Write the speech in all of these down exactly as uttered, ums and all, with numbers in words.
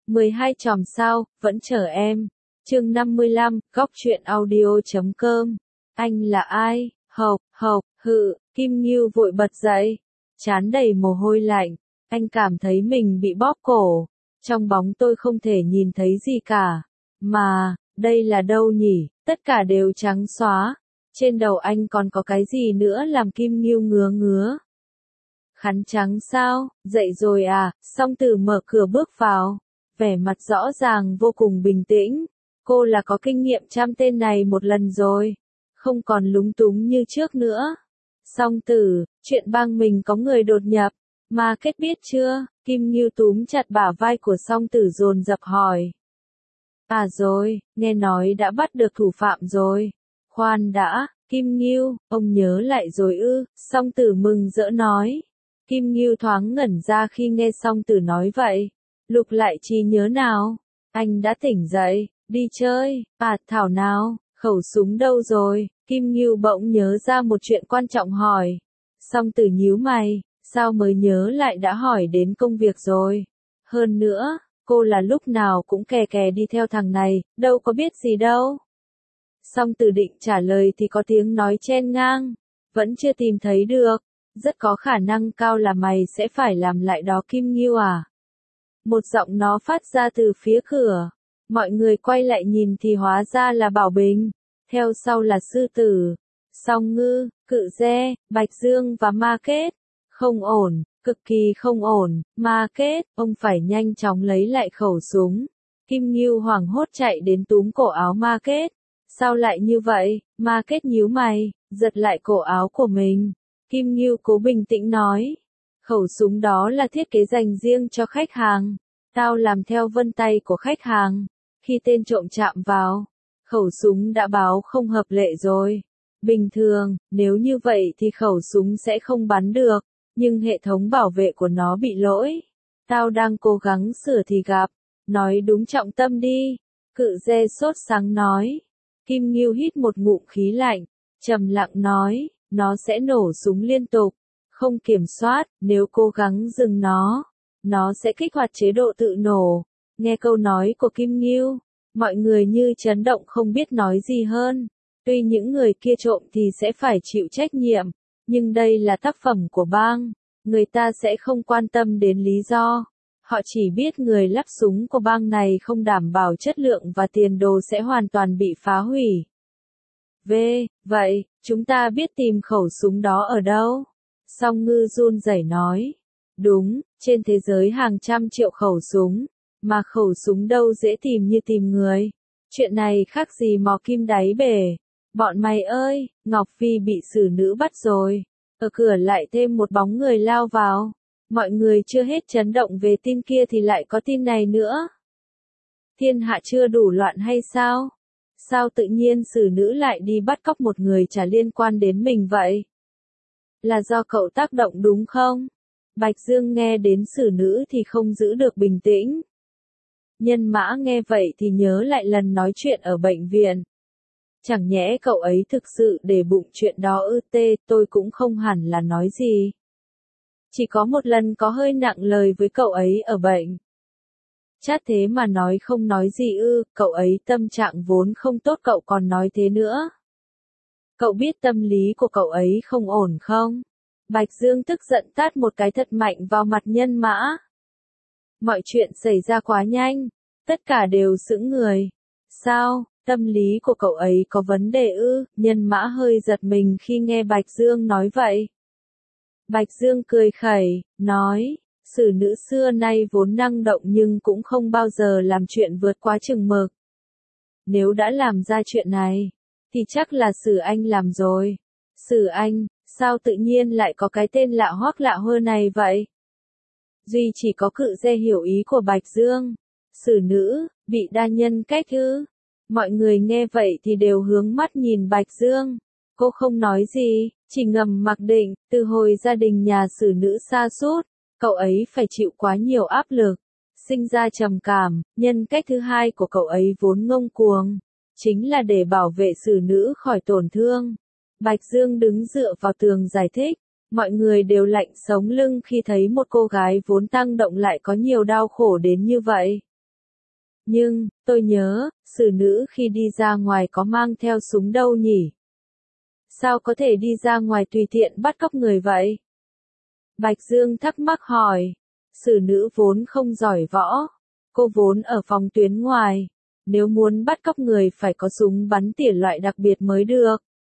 mười hai chòm sao, vẫn chờ em. Chương năm mươi lăm, góc truyện audio chấm com. Anh là ai? Hộc, hộc, hự, Kim Ngưu vội bật dậy, trán đầy mồ hôi lạnh. Anh cảm thấy mình bị bóp cổ. Trong bóng tôi không thể nhìn thấy gì cả. Mà, đây là đâu nhỉ? Tất cả đều trắng xóa. Trên đầu anh còn có cái gì nữa làm Kim Ngưu ngứa ngứa. Khăn trắng sao? Dậy rồi à? Song Tử mở cửa bước vào. Vẻ mặt rõ ràng vô cùng bình tĩnh. Cô là có kinh nghiệm chăm tên này một lần rồi. Không còn lúng túng như trước nữa. Song Tử, chuyện bang mình có người đột nhập. Mà kết biết chưa? Kim Ngưu túm chặt bả vai của Song Tử dồn dập hỏi. À rồi, nghe nói đã bắt được thủ phạm rồi. Khoan đã, Kim Ngưu, ông nhớ lại rồi ư? Song Tử mừng rỡ nói. Kim Ngưu thoáng ngẩn ra khi nghe Song Tử nói vậy. Lục lại trí nhớ nào? Anh đã tỉnh dậy, đi chơi, à thảo nào, khẩu súng đâu rồi? Kim Ngưu bỗng nhớ ra một chuyện quan trọng hỏi. Song Tử nhíu mày, sao mới nhớ lại đã hỏi đến công việc rồi? Hơn nữa, cô là lúc nào cũng kè kè đi theo thằng này, đâu có biết gì đâu. Song Tử định trả lời thì có tiếng nói chen ngang, vẫn chưa tìm thấy được, rất có khả năng cao là mày sẽ phải làm lại đó Kim Ngưu à. Một giọng nó phát ra từ phía cửa, mọi người quay lại nhìn thì hóa ra là Bảo Bình, theo sau là Sư Tử, Song Ngư, Cự Dê, Bạch Dương và Ma Kết. Không ổn, cực kỳ không ổn, Ma Kết, ông phải nhanh chóng lấy lại khẩu súng. Kim Ngưu hoảng hốt chạy đến túm cổ áo Ma Kết. Sao lại như vậy? Ma Kết nhíu mày, giật lại cổ áo của mình. Kim Ngưu cố bình tĩnh nói. Khẩu súng đó là thiết kế dành riêng cho khách hàng. Tao làm theo vân tay của khách hàng. Khi tên trộm chạm vào, khẩu súng đã báo không hợp lệ rồi. Bình thường, nếu như vậy thì khẩu súng sẽ không bắn được. Nhưng hệ thống bảo vệ của nó bị lỗi. Tao đang cố gắng sửa thì gặp. Nói đúng trọng tâm đi. Cự Dê sốt sáng nói. Kim Ngưu hít một ngụm khí lạnh. Trầm lặng nói. Nó sẽ nổ súng liên tục. Không kiểm soát. Nếu cố gắng dừng nó, nó sẽ kích hoạt chế độ tự nổ. Nghe câu nói của Kim Ngưu, mọi người như chấn động không biết nói gì hơn. Tuy những người kia trộm thì sẽ phải chịu trách nhiệm. Nhưng đây là tác phẩm của bang, người ta sẽ không quan tâm đến lý do. Họ chỉ biết người lắp súng của bang này không đảm bảo chất lượng và tiền đồ sẽ hoàn toàn bị phá hủy. V, vậy, chúng ta biết tìm khẩu súng đó ở đâu? Song Ngư run rẩy nói. Đúng, trên thế giới hàng trăm triệu khẩu súng, mà khẩu súng đâu dễ tìm như tìm người. Chuyện này khác gì mò kim đáy bể. Bọn mày ơi, Ngọc Phi bị xử nữ bắt rồi. Ở cửa lại thêm một bóng người lao vào. Mọi người chưa hết chấn động về tin kia thì lại có tin này nữa. Thiên hạ chưa đủ loạn hay sao? Sao tự nhiên xử nữ lại đi bắt cóc một người chả liên quan đến mình vậy? Là do cậu tác động đúng không? Bạch Dương nghe đến xử nữ thì không giữ được bình tĩnh. Nhân Mã nghe vậy thì nhớ lại lần nói chuyện ở bệnh viện. Chẳng nhẽ cậu ấy thực sự để bụng chuyện đó ư? Tê, tôi cũng không hẳn là nói gì. Chỉ có một lần có hơi nặng lời với cậu ấy ở bệnh. Chát thế mà nói không nói gì ư? Cậu ấy tâm trạng vốn không tốt cậu còn nói thế nữa. Cậu biết tâm lý của cậu ấy không ổn không? Bạch Dương tức giận tát một cái thật mạnh vào mặt Nhân Mã. Mọi chuyện xảy ra quá nhanh, tất cả đều sững người. Sao? Tâm lý của cậu ấy có vấn đề ư? Nhân Mã hơi giật mình khi nghe Bạch Dương nói vậy. Bạch Dương cười khẩy, nói, xử nữ xưa nay vốn năng động nhưng cũng không bao giờ làm chuyện vượt quá chừng mực. Nếu đã làm ra chuyện này, thì chắc là Sử Anh làm rồi. Sử Anh, sao tự nhiên lại có cái tên lạ hoắc lạ hơ này vậy? Duy chỉ có Cự Dê hiểu ý của Bạch Dương. Xử nữ, bị đa nhân cách ư? Mọi người nghe vậy thì đều hướng mắt nhìn Bạch Dương. Cô không nói gì, chỉ ngầm mặc định, từ hồi gia đình nhà xử nữ sa sút, cậu ấy phải chịu quá nhiều áp lực, sinh ra trầm cảm. Nhân cách thứ hai của cậu ấy vốn ngông cuồng, chính là để bảo vệ xử nữ khỏi tổn thương. Bạch Dương đứng dựa vào tường giải thích, mọi người đều lạnh sống lưng khi thấy một cô gái vốn tăng động lại có nhiều đau khổ đến như vậy. Nhưng, tôi nhớ, xử nữ khi đi ra ngoài có mang theo súng đâu nhỉ? Sao có thể đi ra ngoài tùy tiện bắt cóc người vậy? Bạch Dương thắc mắc hỏi. Xử nữ vốn không giỏi võ. Cô vốn ở phòng tuyến ngoài. Nếu muốn bắt cóc người phải có súng bắn tỉa loại đặc biệt mới được.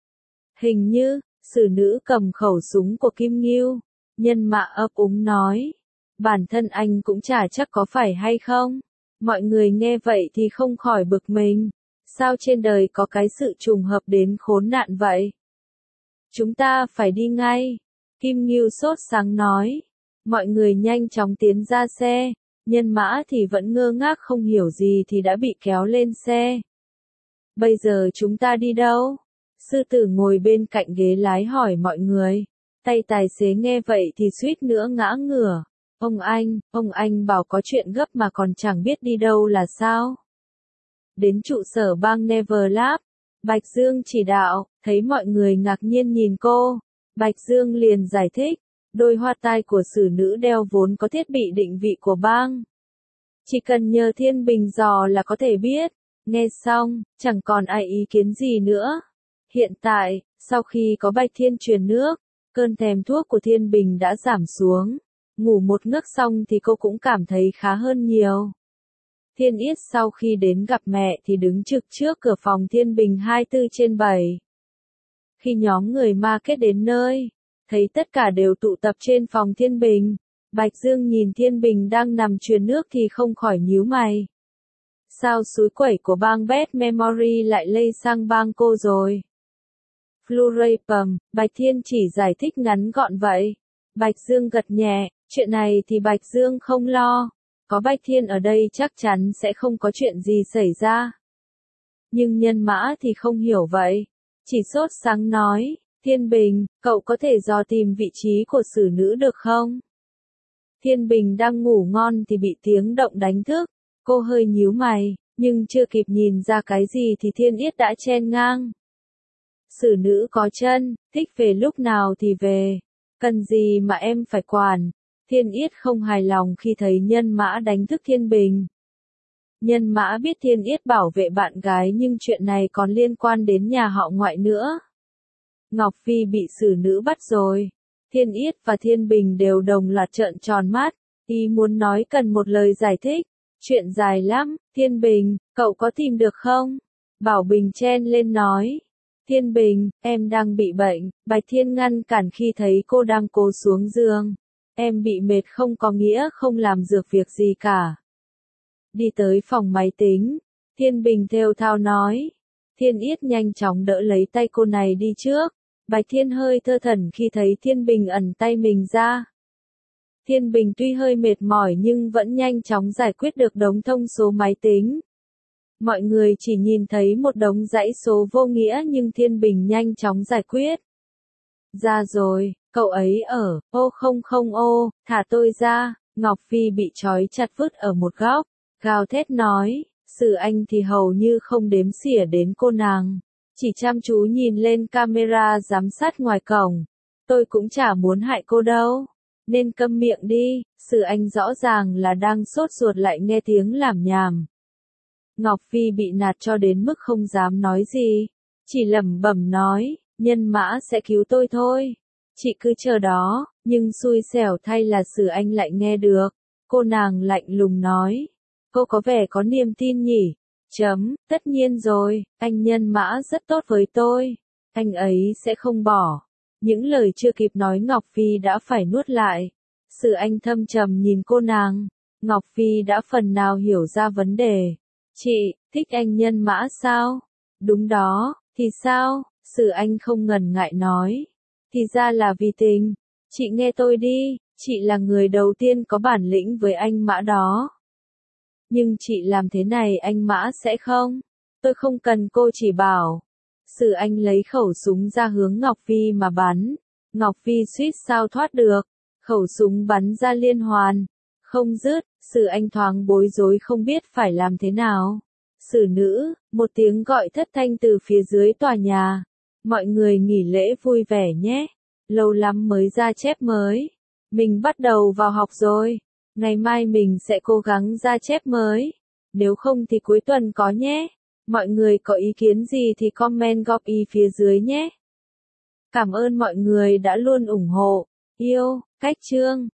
Hình như, xử nữ cầm khẩu súng của Kim Ngưu. Nhân mã ấp úng nói. Bản thân anh cũng chả chắc có phải hay không. Mọi người nghe vậy thì không khỏi bực mình. Sao trên đời có cái sự trùng hợp đến khốn nạn vậy? Chúng ta phải đi ngay. Kim Ngưu sốt sáng nói. Mọi người nhanh chóng tiến ra xe. Nhân mã thì vẫn ngơ ngác không hiểu gì thì đã bị kéo lên xe. Bây giờ chúng ta đi đâu? Sư tử ngồi bên cạnh ghế lái hỏi mọi người. Tay tài xế nghe vậy thì suýt nữa ngã ngửa. Ông anh, ông anh bảo có chuyện gấp mà còn chẳng biết đi đâu là sao? Đến trụ sở bang Neverlab. Bạch Dương chỉ đạo, thấy mọi người ngạc nhiên nhìn cô. Bạch Dương liền giải thích. Đôi hoa tai của xử nữ đeo vốn có thiết bị định vị của bang. Chỉ cần nhờ Thiên Bình dò là có thể biết. Nghe xong, chẳng còn ai ý kiến gì nữa. Hiện tại, sau khi có Bạch Thiên truyền nước, cơn thèm thuốc của Thiên Bình đã giảm xuống. Ngủ một giấc xong thì cô cũng cảm thấy khá hơn nhiều. Thiên Yết sau khi đến gặp mẹ thì đứng trực trước cửa phòng Thiên Bình hai mươi bốn trên bảy. Khi nhóm người market đến nơi, thấy tất cả đều tụ tập trên phòng Thiên Bình. Bạch Dương nhìn Thiên Bình đang nằm truyền nước thì không khỏi nhíu mày. Sao suối quẩy của bang Bad Memory lại lây sang bang cô rồi? Flurapum, Bạch Thiên chỉ giải thích ngắn gọn vậy. Bạch Dương gật nhẹ, chuyện này thì Bạch Dương không lo. Có Bạch Thiên ở đây chắc chắn sẽ không có chuyện gì xảy ra. Nhưng Nhân Mã thì không hiểu vậy. Chỉ sốt sáng nói, Thiên Bình, cậu có thể dò tìm vị trí của xử nữ được không? Thiên Bình đang ngủ ngon thì bị tiếng động đánh thức. Cô hơi nhíu mày, nhưng chưa kịp nhìn ra cái gì thì Thiên Yết đã chen ngang. Xử nữ có chân, thích về lúc nào thì về. Cần gì mà em phải quản? Thiên Yết không hài lòng khi thấy Nhân Mã đánh thức Thiên Bình. Nhân Mã biết Thiên Yết bảo vệ bạn gái nhưng chuyện này còn liên quan đến nhà họ ngoại nữa. Ngọc Phi bị xử nữ bắt rồi. Thiên Yết và Thiên Bình đều đồng loạt trợn tròn mắt. Ý muốn nói cần một lời giải thích. Chuyện dài lắm, Thiên Bình, cậu có tìm được không? Bảo Bình chen lên nói. Thiên Bình, em đang bị bệnh. Bạch Thiên ngăn cản khi thấy cô đang cố xuống giường. Em bị mệt không có nghĩa không làm được việc gì cả. Đi tới phòng máy tính. Thiên Bình thều thào nói. Thiên Yết nhanh chóng đỡ lấy tay cô này đi trước. Bạch Thiên hơi thơ thẩn khi thấy Thiên Bình ẩn tay mình ra. Thiên Bình tuy hơi mệt mỏi nhưng vẫn nhanh chóng giải quyết được đống thông số máy tính. Mọi người chỉ nhìn thấy một đống dãy số vô nghĩa nhưng Thiên Bình nhanh chóng giải quyết. Ra rồi, cậu ấy ở, ô không không ô, thả tôi ra. Ngọc Phi bị trói chặt vứt ở một góc, gào thét nói, xử anh thì hầu như không đếm xỉa đến cô nàng. Chỉ chăm chú nhìn lên camera giám sát ngoài cổng. Tôi cũng chả muốn hại cô đâu. Nên câm miệng đi, xử anh rõ ràng là đang sốt ruột lại nghe tiếng làm nhảm. Ngọc Phi bị nạt cho đến mức không dám nói gì. Chỉ lẩm bẩm nói, Nhân Mã sẽ cứu tôi thôi. Chị cứ chờ đó, nhưng xui xẻo thay là xử anh lại nghe được. Cô nàng lạnh lùng nói. Cô có vẻ có niềm tin nhỉ? Chấm, tất nhiên rồi, anh Nhân Mã rất tốt với tôi. Anh ấy sẽ không bỏ. Những lời chưa kịp nói Ngọc Phi đã phải nuốt lại. Xử anh thâm trầm nhìn cô nàng. Ngọc Phi đã phần nào hiểu ra vấn đề. Chị, thích anh Nhân Mã sao? Đúng đó, thì sao? Xử anh không ngần ngại nói. Thì ra là vì tình. Chị nghe tôi đi, chị là người đầu tiên có bản lĩnh với anh Mã đó. Nhưng chị làm thế này anh Mã sẽ không. Tôi không cần cô chỉ bảo. Xử anh lấy khẩu súng ra hướng Ngọc Phi mà bắn. Ngọc Phi suýt sao thoát được. Khẩu súng bắn ra liên hoàn. Không dứt, xử anh thoáng bối rối không biết phải làm thế nào. Xử nữ, một tiếng gọi thất thanh từ phía dưới tòa nhà. Mọi người nghỉ lễ vui vẻ nhé. Lâu lắm mới ra chép mới. Mình bắt đầu vào học rồi. Ngày mai mình sẽ cố gắng ra chép mới. nếu không thì cuối tuần có nhé. Mọi người có ý kiến gì thì comment góp ý phía dưới nhé. Cảm ơn mọi người đã luôn ủng hộ. Yêu, cách chương.